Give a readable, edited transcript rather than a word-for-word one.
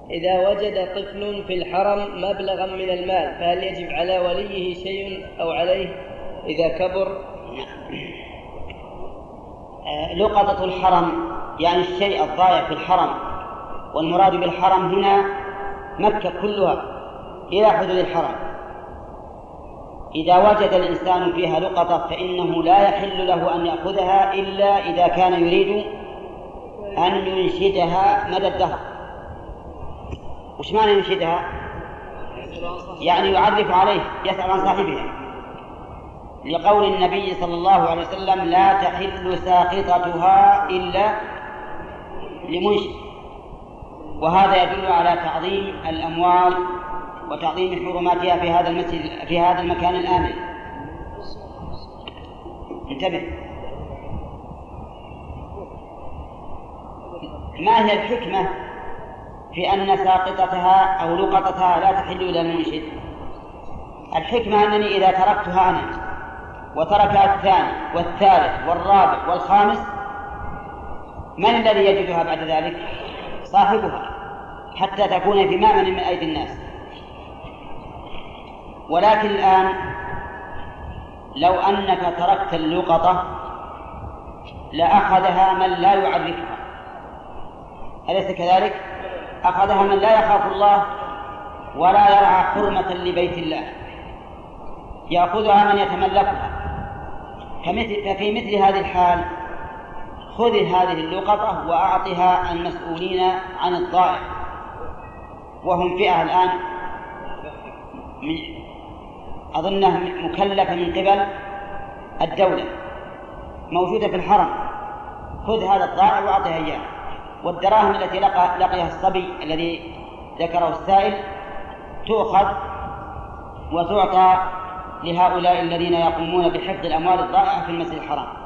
إذا وجد طفل في الحرم مبلغا من المال فهل يجب على وليه شيء أو عليه إذا كبر؟ لقطة الحرم يعني الشيء الضائع في الحرم، والمراد بالحرم هنا مكة كلها إلى حدود الحرم. إذا وجد الإنسان فيها لقطة فإنه لا يحل له أن يأخذها إلا إذا كان يريد أن ينشدها مدى الدهر. وش معنى ينشدها؟ يعني يعرف عليه، يسأل عن صاحبها، لقول النبي صلى الله عليه وسلم: لا تحل ساقطتها إلا لمنشد. وهذا يدل على تعظيم الأموال وتعظيم حرماتها في هذا المسجد، في هذا المكان الآمن. انتبه، ما هي الحكمة في أن ساقطتها أو لقطتها لا تحل إلى المنشد؟ الحكمة أنني إذا تركتها أنا وتركها الثاني والثالث والرابع والخامس، من الذي يجدها بعد ذلك؟ صاحبها، حتى تكون في مأمن من أيدي الناس. ولكن الآن لو أنك تركت اللقطة لأخذها من لا يعرفها، أليس كذلك؟ أخذها من لا يخاف الله ولا يرعى حرمة لبيت الله، يأخذها من يتملكها. ففي مثل هذه الحال خذ هذه اللقطة وأعطها المسؤولين عن الضائع، وهم فئة الآن أظنها مكلفة من قبل الدولة موجودة في الحرم. خذ هذا الضائع وأعطها إياه، والدراهم التي لقيها الصبي الذي ذكره السائل تؤخذ وتعطى لهؤلاء الذين يقومون بحفظ الأموال الضائعة في المسجد الحرام.